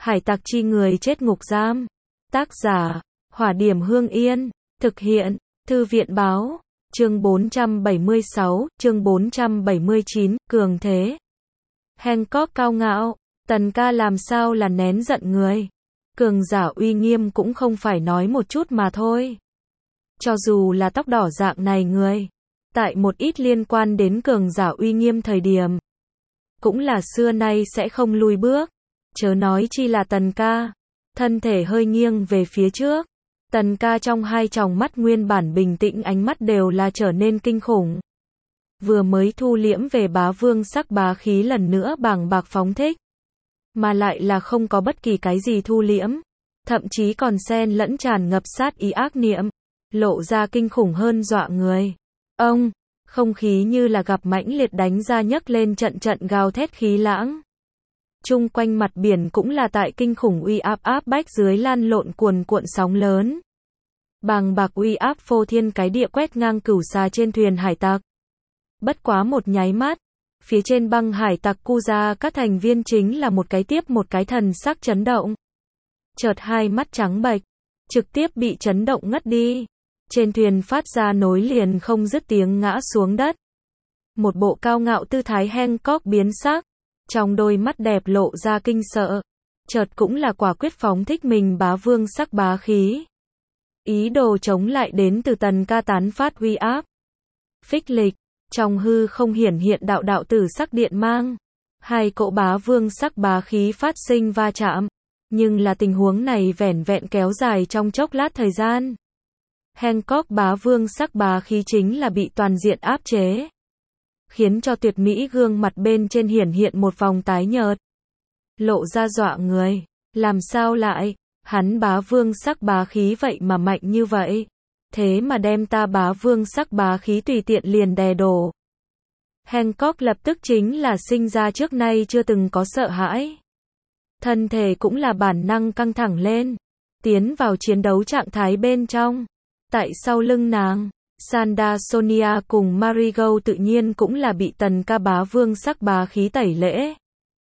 Hải tặc chi người chết ngục giam. Tác giả, Hỏa điểm Hương Yên. Thực hiện, Thư viện báo. Chương 476, chương 479, cường thế. Hancock cao ngạo, Tần ca làm sao là nén giận người. Cường giả uy nghiêm cũng không phải nói một chút mà thôi. Cho dù là tóc đỏ dạng này người, tại một ít liên quan đến cường giả uy nghiêm thời điểm, cũng là xưa nay sẽ không lùi bước. Chớ nói chi là Tần ca. Thân thể hơi nghiêng về phía trước. Tần ca trong hai tròng mắt nguyên bản bình tĩnh ánh mắt đều là trở nên kinh khủng. Vừa mới thu liễm về bá vương sắc bá khí lần nữa bàng bạc phóng thích. Mà lại là không có bất kỳ cái gì thu liễm. Thậm chí còn xen lẫn tràn ngập sát ý ác niệm. Lộ ra kinh khủng hơn dọa người. Ông, không khí như là gặp mãnh liệt đánh ra nhấc lên trận trận gào thét khí lãng. Chung quanh mặt biển cũng là tại kinh khủng uy áp áp bách dưới lan lộn cuồn cuộn sóng lớn. Bàng bạc uy áp phô thiên cái địa quét ngang cửu xà trên thuyền hải tặc. Bất quá một nháy mắt, phía trên băng hải tặc Cuja các thành viên chính là một cái tiếp một cái thần sắc chấn động. Chợt hai mắt trắng bệch, trực tiếp bị chấn động ngất đi. Trên thuyền phát ra nối liền không dứt tiếng ngã xuống đất. Một bộ cao ngạo tư thái Hancock biến sắc. Trong đôi mắt đẹp lộ ra kinh sợ. Chợt cũng là quả quyết phóng thích mình bá vương sắc bá khí. Ý đồ chống lại đến từ Tần ca tán phát uy áp. Phích lịch, trong hư không hiển hiện đạo đạo tử sắc điện mang. Hai cỗ bá vương sắc bá khí phát sinh va chạm. Nhưng là tình huống này vẻn vẹn kéo dài trong chốc lát thời gian. Hancock bá vương sắc bá khí chính là bị toàn diện áp chế. Khiến cho tuyệt mỹ gương mặt bên trên hiển hiện một vòng tái nhợt. Lộ ra dọa người. Làm sao lại, hắn bá vương sắc bá khí vậy mà mạnh như vậy. Thế mà đem ta bá vương sắc bá khí tùy tiện liền đè đổ. Hancock lập tức chính là sinh ra trước nay chưa từng có sợ hãi. Thân thể cũng là bản năng căng thẳng lên. Tiến vào chiến đấu trạng thái bên trong. Tại sau lưng nàng, Sanda Sonia cùng Marigo tự nhiên cũng là bị Tần ca bá vương sắc bá khí tẩy lễ.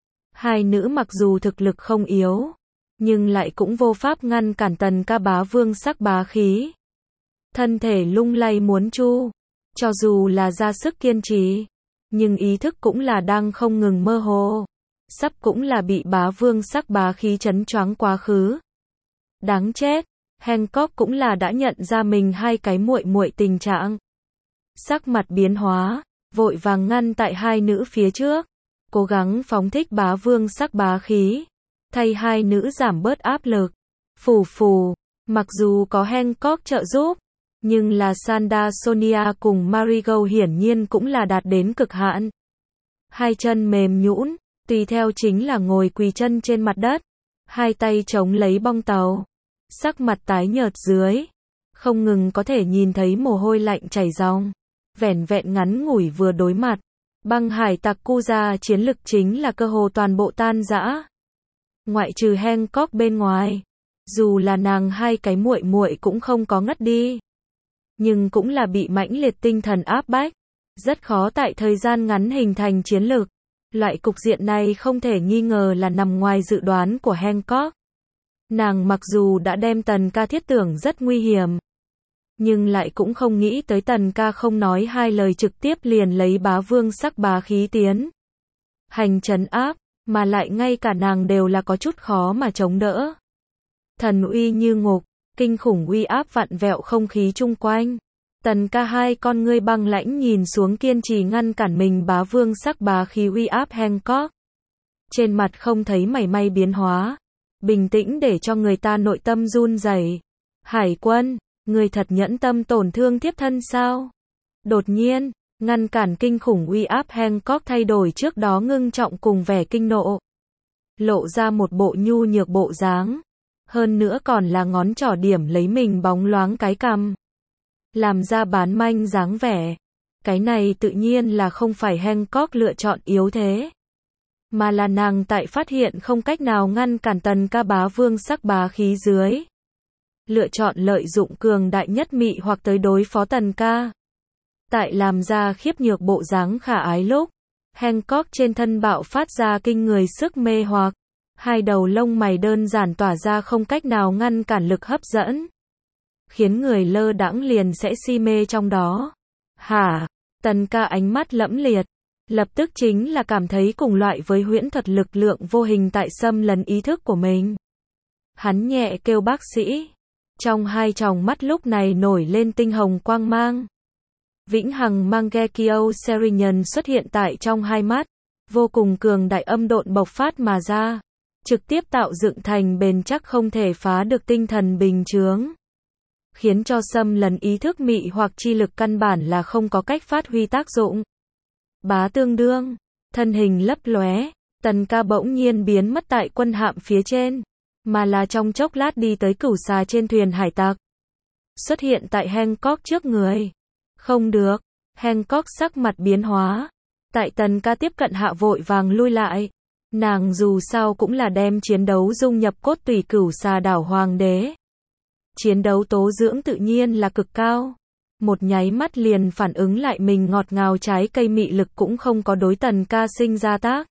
Hai nữ mặc dù thực lực không yếu, nhưng lại cũng vô pháp ngăn cản Tần ca bá vương sắc bá khí. Thân thể lung lay muốn chu, cho dù là ra sức kiên trì, nhưng ý thức cũng là đang không ngừng mơ hồ. Sắp cũng là bị bá vương sắc bá khí chấn choáng quá khứ. Đáng chết. Hancock cũng là đã nhận ra mình hai cái muội muội tình trạng. Sắc mặt biến hóa, vội vàng ngăn tại hai nữ phía trước, cố gắng phóng thích bá vương sắc bá khí, thay hai nữ giảm bớt áp lực. Phù phù, mặc dù có Hancock trợ giúp, nhưng là Sanda Sonia cùng Marigo hiển nhiên cũng là đạt đến cực hạn. Hai chân mềm nhũn, tùy theo chính là ngồi quỳ chân trên mặt đất, hai tay chống lấy bong tàu. Sắc mặt tái nhợt dưới, không ngừng có thể nhìn thấy mồ hôi lạnh chảy ròng. Vẻn vẹn ngắn ngủi vừa đối mặt, băng hải tặc Cuja chiến lực chính là cơ hồ toàn bộ tan rã. Ngoại trừ Hancock bên ngoài, dù là nàng hai cái muội muội cũng không có ngất đi, nhưng cũng là bị mãnh liệt tinh thần áp bách, rất khó tại thời gian ngắn hình thành chiến lực. Loại cục diện này không thể nghi ngờ là nằm ngoài dự đoán của Hancock. Nàng mặc dù đã đem Tần ca thiết tưởng rất nguy hiểm, nhưng lại cũng không nghĩ tới Tần ca không nói hai lời trực tiếp liền lấy bá vương sắc bá khí tiến hành trấn áp, mà lại ngay cả nàng đều là có chút khó mà chống đỡ. Thần uy như ngục, kinh khủng uy áp vặn vẹo không khí chung quanh. Tần ca hai con ngươi băng lãnh nhìn xuống kiên trì ngăn cản mình bá vương sắc bá khí uy áp Hancock. Trên mặt không thấy mảy may biến hóa. Bình tĩnh để cho người ta nội tâm run rẩy. Hải quân, người thật nhẫn tâm tổn thương thiếp thân sao? Đột nhiên, ngăn cản kinh khủng uy áp Hancock thay đổi trước đó ngưng trọng cùng vẻ kinh nộ. Lộ ra một bộ nhu nhược bộ dáng. Hơn nữa còn là ngón trỏ điểm lấy mình bóng loáng cái cằm. Làm ra bán manh dáng vẻ. Cái này tự nhiên là không phải Hancock lựa chọn yếu thế. Mà là nàng tại phát hiện không cách nào ngăn cản Tần ca bá vương sắc bá khí dưới. Lựa chọn lợi dụng cường đại nhất mị hoặc tới đối phó Tần ca. Tại làm ra khiếp nhược bộ dáng khả ái lúc, Hancock trên thân bạo phát ra kinh người sức mê hoặc. Hai đầu lông mày đơn giản tỏa ra không cách nào ngăn cản lực hấp dẫn, khiến người lơ đãng liền sẽ si mê trong đó. Hả? Tần ca ánh mắt lẫm liệt, lập tức chính là cảm thấy cùng loại với huyễn thuật lực lượng vô hình tại xâm lấn ý thức của mình. Hắn nhẹ kêu bác sĩ. Trong hai tròng mắt lúc này nổi lên tinh hồng quang mang. Vĩnh hằng Mangekyo Serinian xuất hiện tại trong hai mắt, vô cùng cường đại âm độn bộc phát mà ra, trực tiếp tạo dựng thành bền chắc không thể phá được tinh thần bình chướng, khiến cho xâm lấn ý thức mị hoặc chi lực căn bản là không có cách phát huy tác dụng. Bá tương đương, thân hình lấp lóe, Tần ca bỗng nhiên biến mất tại quân hạm phía trên, mà là trong chốc lát đi tới cửu xà trên thuyền hải tặc, xuất hiện tại Hancock trước người. Không được, Hancock sắc mặt biến hóa, tại Tần ca tiếp cận hạ vội vàng lui lại. Nàng dù sao cũng là đem chiến đấu dung nhập cốt tủy cửu xà đảo hoàng đế. Chiến đấu tố dưỡng tự nhiên là cực cao. Một nháy mắt liền phản ứng lại mình ngọt ngào trái cây mị lực cũng không có đối Tần ca sinh ra tác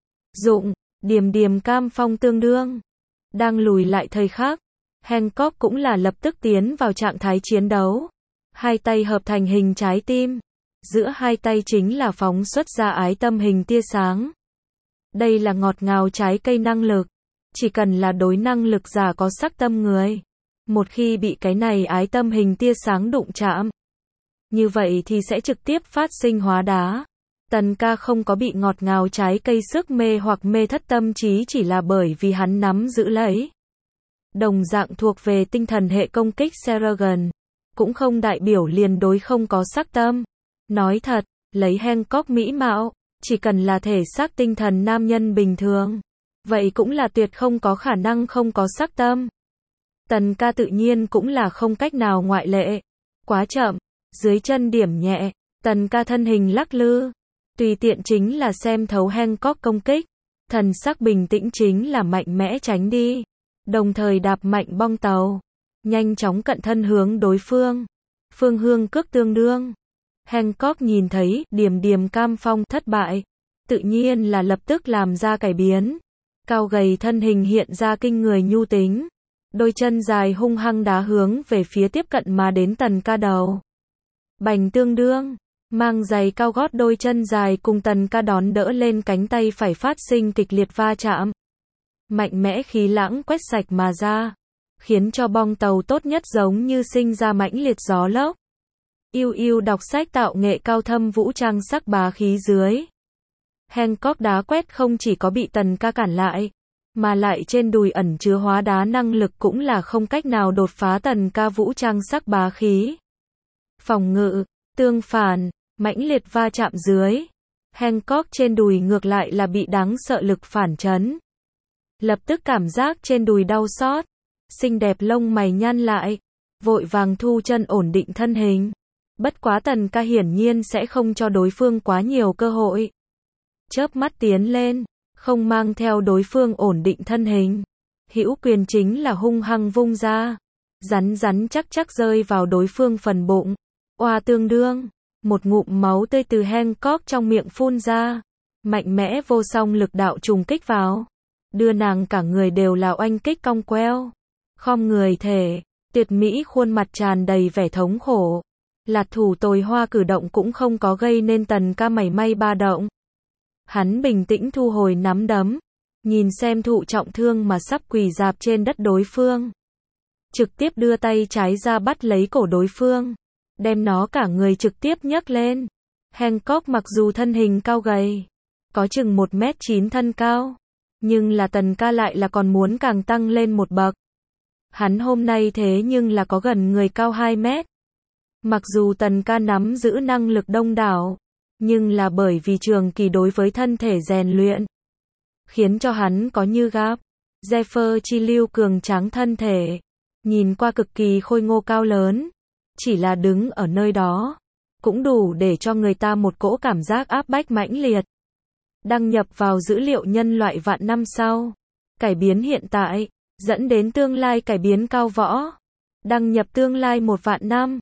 dụng, điềm điềm cam phong tương đương. Đang lùi lại thời khắc, Hancock cũng là lập tức tiến vào trạng thái chiến đấu. Hai tay hợp thành hình trái tim, giữa hai tay chính là phóng xuất ra ái tâm hình tia sáng. Đây là ngọt ngào trái cây năng lực, chỉ cần là đối năng lực giả có sắc tâm người, một khi bị cái này ái tâm hình tia sáng đụng chạm, như vậy thì sẽ trực tiếp phát sinh hóa đá. Tần ca không có bị ngọt ngào trái cây sức mê hoặc mê thất tâm trí, chỉ là bởi vì hắn nắm giữ lấy đồng dạng thuộc về tinh thần hệ công kích Seragon, cũng không đại biểu liền đối không có sắc tâm. Nói thật, lấy Hancock mỹ mạo, chỉ cần là thể xác tinh thần nam nhân bình thường, vậy cũng là tuyệt không có khả năng không có sắc tâm. Tần ca tự nhiên cũng là không cách nào ngoại lệ. Quá chậm, dưới chân điểm nhẹ, Tần ca thân hình lắc lư, tùy tiện chính là xem thấu Hancock công kích, thần sắc bình tĩnh chính là mạnh mẽ tránh đi, đồng thời đạp mạnh bong tàu, nhanh chóng cận thân hướng đối phương. Phương hương cước tương đương. Hancock nhìn thấy điềm điềm cam phong thất bại, tự nhiên là lập tức làm ra cải biến. Cao gầy thân hình hiện ra kinh người nhu tính, đôi chân dài hung hăng đá hướng về phía tiếp cận mà đến Tần ca đầu. Bành tương đương, mang giày cao gót đôi chân dài cùng Tần ca đón đỡ lên cánh tay phải phát sinh kịch liệt va chạm. Mạnh mẽ khí lãng quét sạch mà ra, khiến cho bong tàu tốt nhất giống như sinh ra mãnh liệt gió lốc. Yêu yêu đọc sách tạo nghệ cao thâm vũ trang sắc bá khí dưới. Hancock đá quét không chỉ có bị Tần ca cản lại, mà lại trên đùi ẩn chứa hóa đá năng lực cũng là không cách nào đột phá Tần ca vũ trang sắc bá khí. Phòng ngự, tương phản, mãnh liệt va chạm dưới. Hancock trên đùi ngược lại là bị đáng sợ lực phản chấn. Lập tức cảm giác trên đùi đau xót, xinh đẹp lông mày nhăn lại, vội vàng thu chân ổn định thân hình. Bất quá Tần ca hiển nhiên sẽ không cho đối phương quá nhiều cơ hội. Chớp mắt tiến lên, không mang theo đối phương ổn định thân hình. Hữu quyền chính là hung hăng vung ra, rắn rắn chắc chắc rơi vào đối phương phần bụng. Oa tương đương, một ngụm máu tươi từ Hancock trong miệng phun ra, mạnh mẽ vô song lực đạo trùng kích vào, đưa nàng cả người đều là oanh kích cong queo. Khom người thể, tuyệt mỹ khuôn mặt tràn đầy vẻ thống khổ. Lạt thủ tồi hoa cử động cũng không có gây nên Tần ca mảy may ba động. Hắn bình tĩnh thu hồi nắm đấm, nhìn xem thụ trọng thương mà sắp quỳ rạp trên đất đối phương. Trực tiếp đưa tay trái ra bắt lấy cổ đối phương, đem nó cả người trực tiếp nhấc lên. Hancock mặc dù thân hình cao gầy, có chừng 1m9 thân cao, nhưng là Tần ca lại là còn muốn càng tăng lên một bậc. Hắn hôm nay thế nhưng là có gần người cao 2 mét. Mặc dù Tần ca nắm giữ năng lực đông đảo, nhưng là bởi vì trường kỳ đối với thân thể rèn luyện, khiến cho hắn có như gáp Zephyr chi lưu cường tráng thân thể, nhìn qua cực kỳ khôi ngô cao lớn, chỉ là đứng ở nơi đó, cũng đủ để cho người ta một cỗ cảm giác áp bách mãnh liệt. Đăng nhập vào dữ liệu nhân loại vạn năm sau, cải biến hiện tại, dẫn đến tương lai cải biến cao võ. Đăng nhập tương lai 1 vạn năm.